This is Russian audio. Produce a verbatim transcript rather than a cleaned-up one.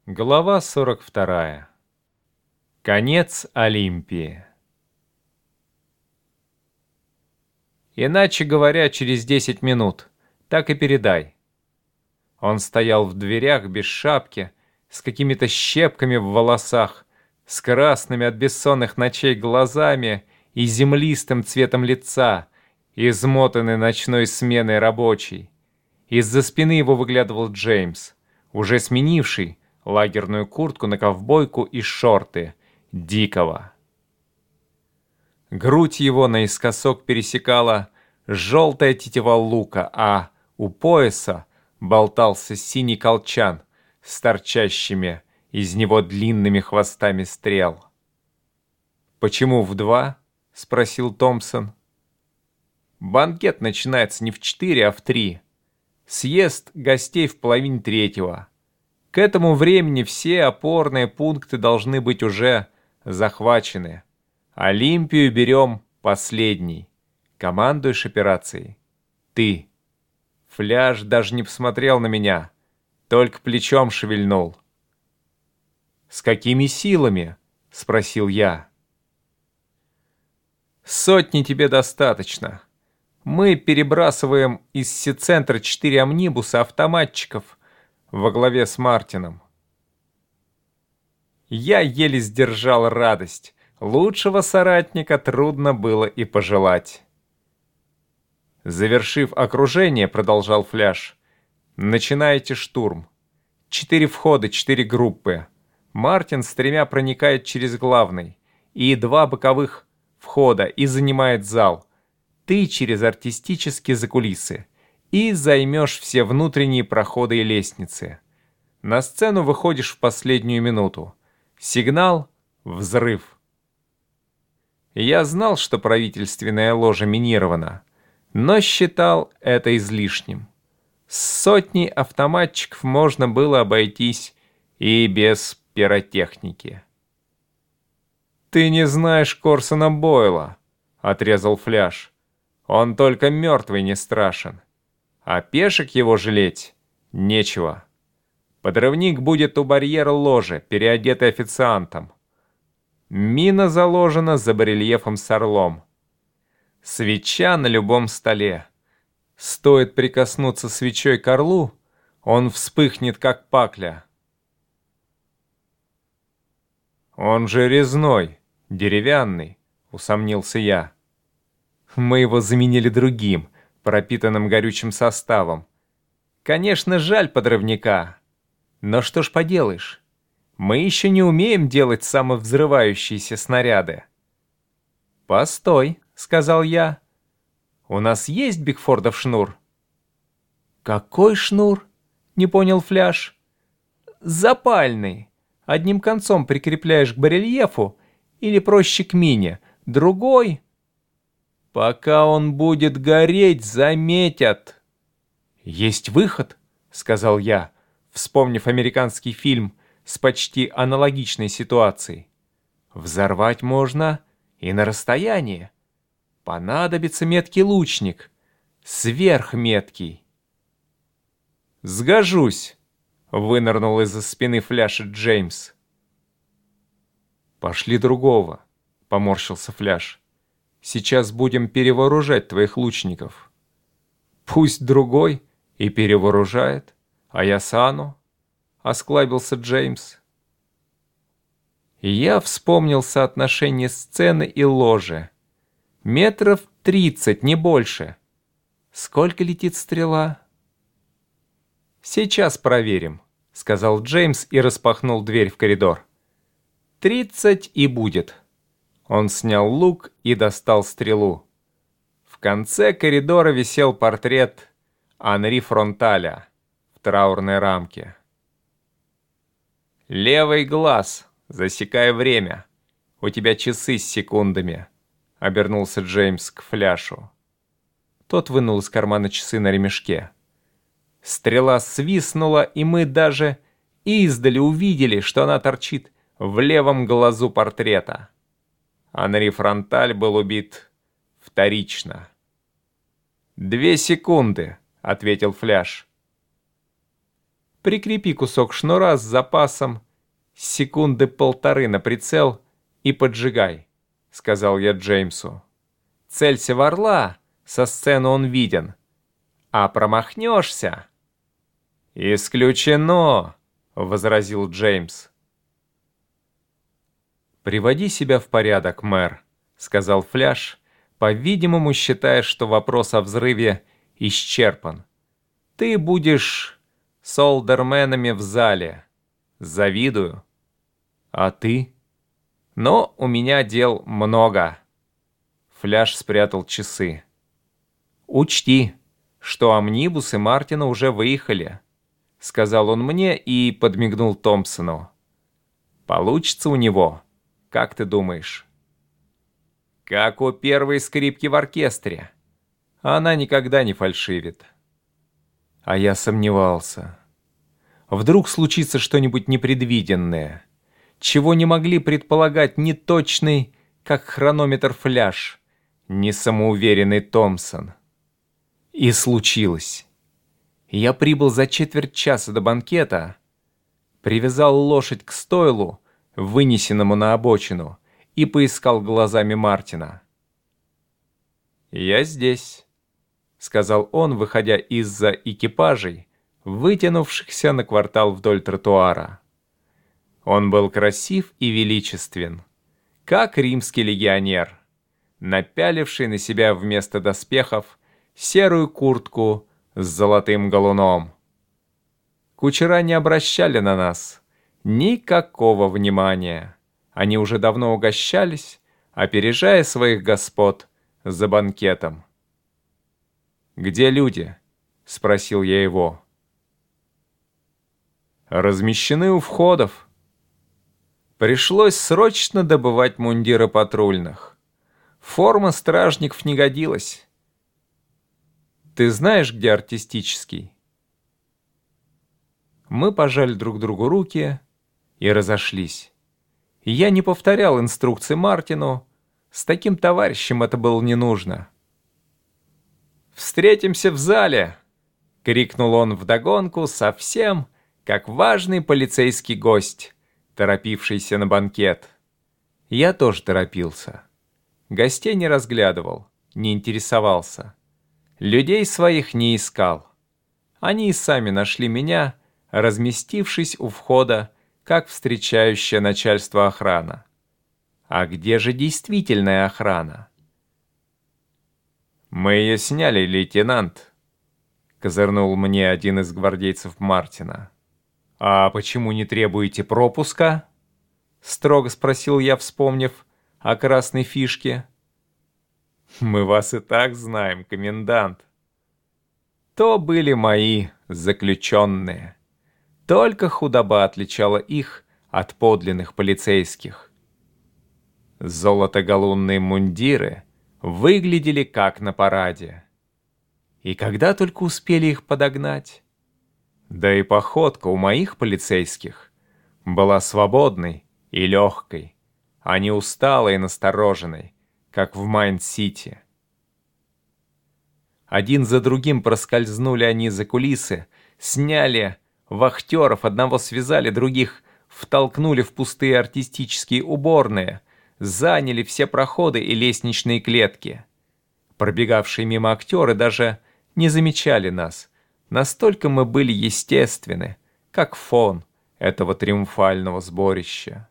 Глава сорок вторая. Конец Олимпии. Иначе говоря, через десять минут. Так и передай. Он стоял в дверях без шапки, с какими-то щепками в волосах, с красными от бессонных ночей глазами и землистым цветом лица, измотанный ночной сменой рабочий. Из-за спины его выглядывал Джеймс, уже сменивший лагерную куртку на ковбойку и шорты Дикого. Грудь его наискосок пересекала желтая тетива лука, а у пояса болтался синий колчан с торчащими из него длинными хвостами стрел. «Почему в два?» — спросил Томпсон. «Банкет начинается не в четыре, а в три. Съезд гостей в половине третьего. К этому времени все опорные пункты должны быть уже захвачены. Олимпию берем последний. Командуешь операцией ты». Фляж даже не посмотрел на меня, только плечом шевельнул. «С какими силами?» — спросил я. «Сотни тебе достаточно. Мы перебрасываем из Си-центра четыре амнибуса автоматчиков во главе с Мартином». Я еле сдержал радость. Лучшего соратника трудно было и пожелать. «Завершив окружение, — продолжал Фляж, — начинаете штурм. Четыре входа, четыре группы. Мартин с тремя проникает через главный, и два боковых входа, и занимает зал. Ты через артистические закулисы, и займешь все внутренние проходы и лестницы. На сцену выходишь в последнюю минуту. Сигнал — взрыв». Я знал, что правительственная ложа минирована, но считал это излишним. С сотней автоматчиков можно было обойтись и без пиротехники. «Ты не знаешь Корсона Бойла», — отрезал Фляж. «Он только мертвый не страшен. А пешек его жалеть нечего. Подрывник будет у барьера ложи, переодетый официантом. Мина заложена за барельефом с орлом. Свеча на любом столе. Стоит прикоснуться свечой к орлу, он вспыхнет, как пакля». «Он же резной, деревянный», — усомнился я. «Мы его заменили другим, пропитанным горючим составом. Конечно, жаль подрывника. Но что ж поделаешь, мы еще не умеем делать самовзрывающиеся снаряды». «Постой», — сказал я. «У нас есть Бигфордов шнур?» «Какой шнур?» — не понял Фляж. «Запальный. Одним концом прикрепляешь к барельефу или проще к мине, другой...» «Пока он будет гореть, заметят». «Есть выход», — сказал я, вспомнив американский фильм с почти аналогичной ситуацией. «Взорвать можно и на расстоянии. Понадобится меткий лучник, сверхметкий». «Сгожусь», — вынырнул из-за спины Фляжа Джеймс. «Пошли другого», — поморщился Фляж. «Сейчас будем перевооружать твоих лучников». «Пусть другой и перевооружает, а я сану», — осклабился Джеймс. И я вспомнил соотношение сцены и ложи. Метров тридцать, не больше. Сколько летит стрела? «Сейчас проверим», — сказал Джеймс и распахнул дверь в коридор. «Тридцать и будет». Он снял лук и достал стрелу. В конце коридора висел портрет Анри Фронталя в траурной рамке. «Левый глаз, засекай время. У тебя часы с секундами», — обернулся Джеймс к Фляшу. Тот вынул из кармана часы на ремешке. Стрела свистнула, и мы даже издали увидели, что она торчит в левом глазу портрета. Анри Фронталь был убит вторично. «Две секунды», — ответил Фляж. Прикрепи кусок шнура с запасом секунды полторы на прицел и поджигай», — сказал я Джеймсу. «Целься в орла, со сцены он виден. А промахнешься...» «Исключено», — возразил Джеймс. «Приводи себя в порядок, мэр», — сказал Фляж, по-видимому, считая, что вопрос о взрыве исчерпан. «Ты будешь солдерменами в зале. Завидую. А ты?» «Но у меня дел много». Фляж спрятал часы. «Учти, что амнибусы Мартина уже выехали», — сказал он мне и подмигнул Томпсону. «Получится у него, как ты думаешь?» «Как у первой скрипки в оркестре. Она никогда не фальшивит». А я сомневался. Вдруг случится что-нибудь непредвиденное, чего не могли предполагать ни точный, как хронометр Фляж, ни самоуверенный Томпсон. И случилось. Я прибыл за четверть часа до банкета, привязал лошадь к стойлу, вынесенному на обочину, и поискал глазами Мартина. «Я здесь», — сказал он, выходя из-за экипажей, вытянувшихся на квартал вдоль тротуара. Он был красив и величествен, как римский легионер, напяливший на себя вместо доспехов серую куртку с золотым галуном. Кучера не обращали на нас никакого внимания. Они уже давно угощались, опережая своих господ за банкетом. «Где люди?» — спросил я его. «Размещены у входов». Пришлось срочно добывать мундиры патрульных. Форма стражников не годилась. «Ты знаешь, где артистический?» Мы пожали друг другу руки и разошлись. Я не повторял инструкции Мартину. С таким товарищем это было не нужно. «Встретимся в зале!» — крикнул он вдогонку, совсем как важный полицейский гость, торопившийся на банкет. Я тоже торопился. Гостей не разглядывал, не интересовался. Людей своих не искал. Они и сами нашли меня, разместившись у входа, как встречающее начальство охрана. А где же действительная охрана? «Мы ее сняли, лейтенант», — козырнул мне один из гвардейцев Мартина. «А почему не требуете пропуска?» — строго спросил я, вспомнив о красной фишке. «Мы вас и так знаем, комендант». То были мои заключенные. Только худоба отличала их от подлинных полицейских. Золотогалунные мундиры выглядели как на параде. И когда только успели их подогнать. Да и походка у моих полицейских была свободной и легкой, а не усталой и настороженной, как в Майнд-Сити. Один за другим проскользнули они за кулисы, сняли вахтеров, одного связали, других втолкнули в пустые артистические уборные, заняли все проходы и лестничные клетки. Пробегавшие мимо актеры даже не замечали нас, настолько мы были естественны, как фон этого триумфального сборища.